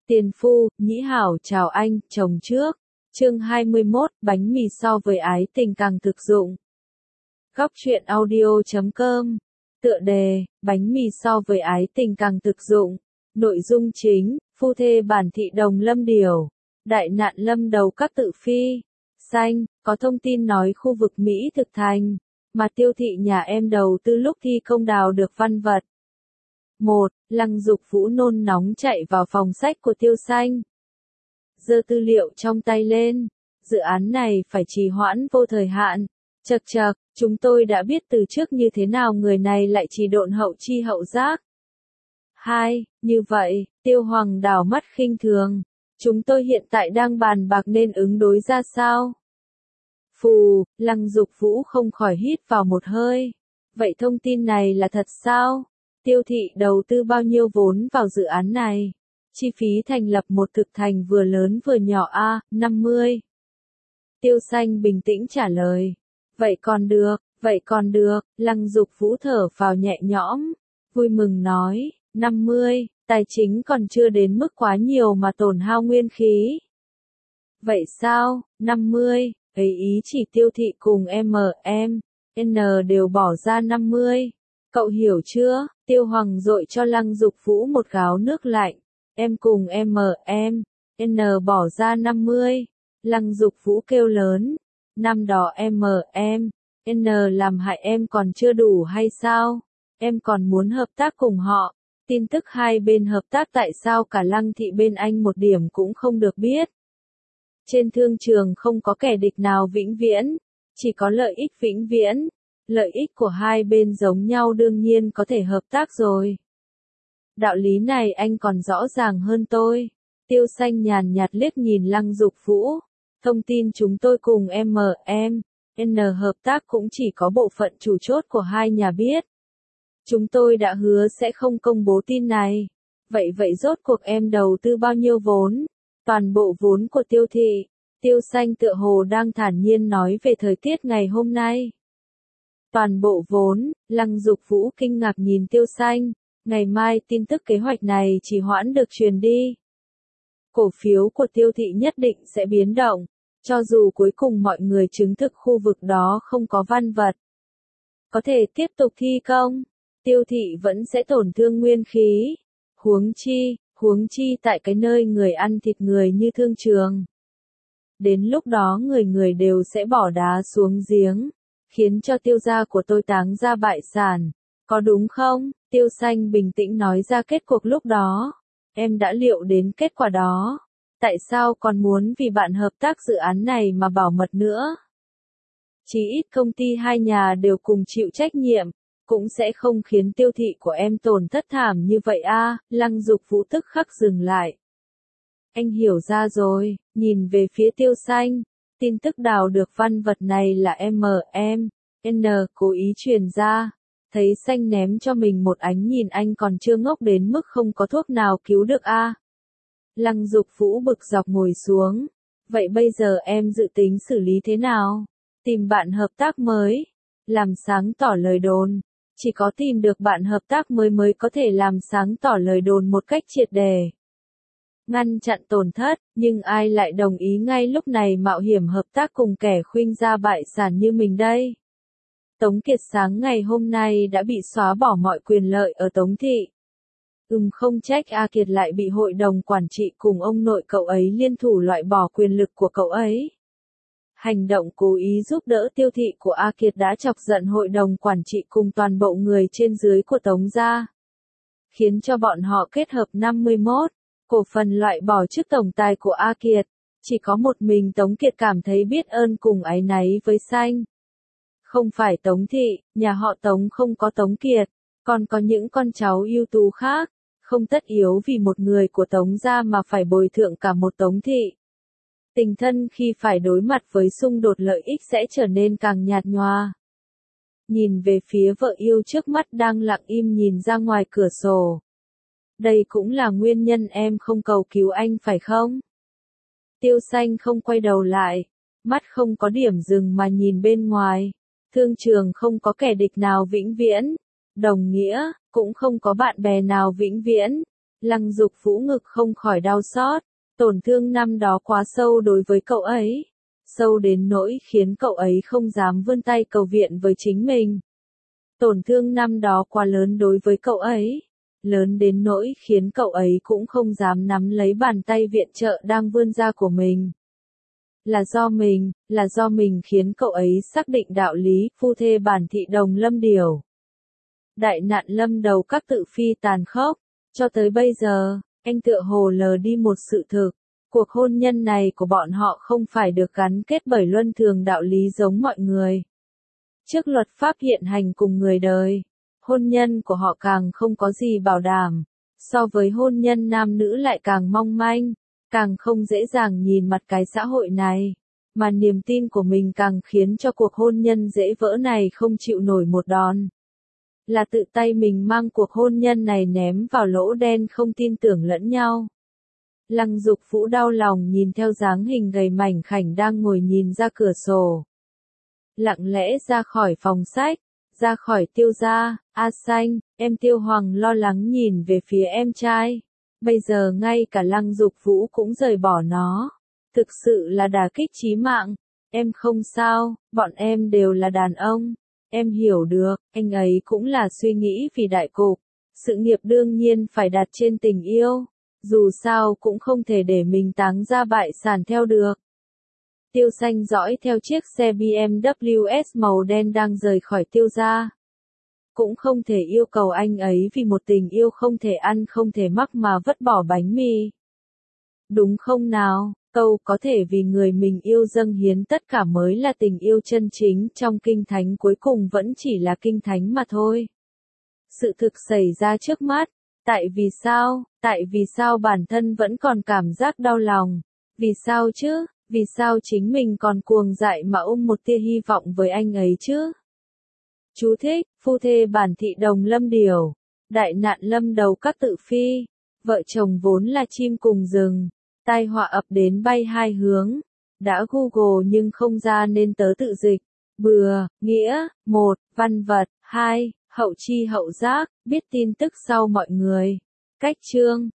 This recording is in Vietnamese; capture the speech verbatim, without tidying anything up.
Tiền phu, nhĩ hảo chào anh, chồng trước. Chương hai mươi mốt, bánh mì so với ái tình càng thực dụng. Góc truyện audio chấm com. Tựa đề, bánh mì so với ái tình càng thực dụng. Nội dung chính, phu thê bản thị đồng lâm điểu. Đại nạn lâm đầu các tự phi. Xanh, có thông tin nói khu vực Mỹ thực thành. Mà Tiêu thị nhà em đầu tư lúc thi công đào được văn vật. một. Lăng Dục Vũ nôn nóng chạy vào phòng sách của Tiêu Xanh. Giơ tư liệu trong tay lên. Dự án này phải trì hoãn vô thời hạn. Chậc chậc, chúng tôi đã biết từ trước như thế nào người này lại trì độn hậu chi hậu giác. hai. Như vậy, Tiêu Hoàng đảo mắt khinh thường. Chúng tôi hiện tại đang bàn bạc nên ứng đối ra sao? Phù, Lăng Dục Vũ không khỏi hít vào một hơi. Vậy thông tin này là thật sao? Tiêu thị đầu tư bao nhiêu vốn vào dự án này? Chi phí thành lập một thực thành vừa lớn vừa nhỏ a, năm mươi. Tiêu Xanh bình tĩnh trả lời. Vậy còn được, vậy còn được, Lăng Dục Vũ thở phào nhẹ nhõm, vui mừng nói, năm mươi, tài chính còn chưa đến mức quá nhiều mà tổn hao nguyên khí. Vậy sao, năm mươi, ấy ý chỉ Tiêu thị cùng em em, N đều bỏ ra năm mươi. Cậu hiểu chưa? Tiêu Hoàng dội cho Lăng Dục Vũ một gáo nước lạnh. Em cùng em em, N bỏ ra năm mươi. Lăng Dục Vũ kêu lớn. Năm đó em em, N làm hại em còn chưa đủ hay sao? Em còn muốn hợp tác cùng họ. Tin tức hai bên hợp tác tại sao cả Lăng thị bên anh một điểm cũng không được biết. Trên thương trường không có kẻ địch nào vĩnh viễn, chỉ có lợi ích vĩnh viễn. Lợi ích của hai bên giống nhau đương nhiên có thể hợp tác rồi. Đạo lý này anh còn rõ ràng hơn tôi. Tiêu Xanh nhàn nhạt liếc nhìn Lăng Dục Vũ. Thông tin chúng tôi cùng em em, N hợp tác cũng chỉ có bộ phận chủ chốt của hai nhà biết. Chúng tôi đã hứa sẽ không công bố tin này. Vậy vậy rốt cuộc em đầu tư bao nhiêu vốn? Toàn bộ vốn của Tiêu thị. Tiêu Xanh tựa hồ đang thản nhiên nói về thời tiết ngày hôm nay. Toàn bộ vốn, Lăng Dục Vũ kinh ngạc nhìn Tiêu Xanh, ngày mai tin tức kế hoạch này chỉ hoãn được truyền đi. Cổ phiếu của Tiêu thị nhất định sẽ biến động, cho dù cuối cùng mọi người chứng thực khu vực đó không có văn vật. Có thể tiếp tục thi công, Tiêu thị vẫn sẽ tổn thương nguyên khí. Huống chi, huống chi tại cái nơi người ăn thịt người như thương trường. Đến lúc đó người người đều sẽ bỏ đá xuống giếng. Khiến cho Tiêu gia của tôi táng ra bại sản. Có đúng không? Tiêu Xanh bình tĩnh nói ra kết cuộc lúc đó. Em đã liệu đến kết quả đó. Tại sao còn muốn vì bạn hợp tác dự án này mà bảo mật nữa? Chỉ ít công ty hai nhà đều cùng chịu trách nhiệm. Cũng sẽ không khiến Tiêu thị của em tổn thất thảm như vậy a. Lăng Dục Vũ tức khắc dừng lại. Anh hiểu ra rồi, nhìn về phía Tiêu Xanh. Tin tức đào được văn vật này là em em, N cố ý truyền ra. Thấy Xanh ném cho mình một ánh nhìn anh còn chưa ngốc đến mức không có thuốc nào cứu được a. Lăng Dục Vũ bực dọc ngồi xuống. Vậy bây giờ em dự tính xử lý thế nào? Tìm bạn hợp tác mới. Làm sáng tỏ lời đồn. Chỉ có tìm được bạn hợp tác mới mới có thể làm sáng tỏ lời đồn một cách triệt đề. Ngăn chặn tổn thất, nhưng ai lại đồng ý ngay lúc này mạo hiểm hợp tác cùng kẻ khuynh gia bại sản như mình đây? Tống Kiệt sáng ngày hôm nay đã bị xóa bỏ mọi quyền lợi ở Tống thị. Ừm không trách A Kiệt lại bị hội đồng quản trị cùng ông nội cậu ấy liên thủ loại bỏ quyền lực của cậu ấy. Hành động cố ý giúp đỡ Tiêu thị của A Kiệt đã chọc giận hội đồng quản trị cùng toàn bộ người trên dưới của Tống gia. Khiến cho bọn họ kết hợp năm mươi mốt. Cổ phần loại bỏ chức tổng tài của A Kiệt, chỉ có một mình Tống Kiệt cảm thấy biết ơn cùng áy náy với Xanh. Không phải Tống thị, nhà họ Tống không có Tống Kiệt, còn có những con cháu ưu tú khác, không tất yếu vì một người của Tống gia mà phải bồi thượng cả một Tống thị. Tình thân khi phải đối mặt với xung đột lợi ích sẽ trở nên càng nhạt nhòa. Nhìn về phía vợ yêu trước mắt đang lặng im nhìn ra ngoài cửa sổ. Đây cũng là nguyên nhân em không cầu cứu anh phải không? Tiêu Xanh không quay đầu lại, mắt không có điểm dừng mà nhìn bên ngoài. Thương trường không có kẻ địch nào vĩnh viễn, đồng nghĩa, cũng không có bạn bè nào vĩnh viễn. Lăng Dục Vũ ngực không khỏi đau xót, tổn thương năm đó quá sâu đối với cậu ấy, sâu đến nỗi khiến cậu ấy không dám vươn tay cầu viện với chính mình. Tổn thương năm đó quá lớn đối với cậu ấy, lớn đến nỗi khiến cậu ấy cũng không dám nắm lấy bàn tay viện trợ đang vươn ra của mình. Là do mình, là do mình khiến cậu ấy xác định đạo lý phu thê bản thị đồng lâm điều. Đại nạn lâm đầu các tự phi tàn khốc, cho tới bây giờ, anh tựa hồ lờ đi một sự thực. Cuộc hôn nhân này của bọn họ không phải được gắn kết bởi luân thường đạo lý giống mọi người. Trước luật pháp hiện hành cùng người đời, hôn nhân của họ càng không có gì bảo đảm, so với hôn nhân nam nữ lại càng mong manh, càng không dễ dàng nhìn mặt cái xã hội này, mà niềm tin của mình càng khiến cho cuộc hôn nhân dễ vỡ này không chịu nổi một đòn. Là tự tay mình mang cuộc hôn nhân này ném vào lỗ đen không tin tưởng lẫn nhau. Lăng Dục Vũ đau lòng nhìn theo dáng hình gầy mảnh khảnh đang ngồi nhìn ra cửa sổ. Lặng lẽ ra khỏi phòng sách, ra khỏi Tiêu gia, A Xanh, em Tiêu Hoàng lo lắng nhìn về phía em trai. Bây giờ ngay cả Lăng Dục Vũ cũng rời bỏ nó. Thực sự là đả kích chí mạng. Em không sao, bọn em đều là đàn ông. Em hiểu được, anh ấy cũng là suy nghĩ vì đại cục. Sự nghiệp đương nhiên phải đặt trên tình yêu. Dù sao cũng không thể để mình táng ra bại sản theo được. Tiêu Xanh dõi theo chiếc xe bê em vê ét màu đen đang rời khỏi Tiêu gia. Cũng không thể yêu cầu anh ấy vì một tình yêu không thể ăn không thể mắc mà vứt bỏ bánh mì. Đúng không nào, câu có thể vì người mình yêu dâng hiến tất cả mới là tình yêu chân chính trong kinh thánh cuối cùng vẫn chỉ là kinh thánh mà thôi. Sự thực xảy ra trước mắt, tại vì sao, tại vì sao bản thân vẫn còn cảm giác đau lòng, vì sao chứ, vì sao chính mình còn cuồng dại mà ôm một tia hy vọng với anh ấy chứ. Chú thích, phu thê bản thị đồng lâm điều, đại nạn lâm đầu các tự phi, vợ chồng vốn là chim cùng rừng, tai họa ập đến bay hai hướng, đã Google nhưng không ra nên tớ tự dịch, bừa, nghĩa, một, văn vật, hai, hậu chi hậu giác, biết tin tức sau mọi người. Cách chương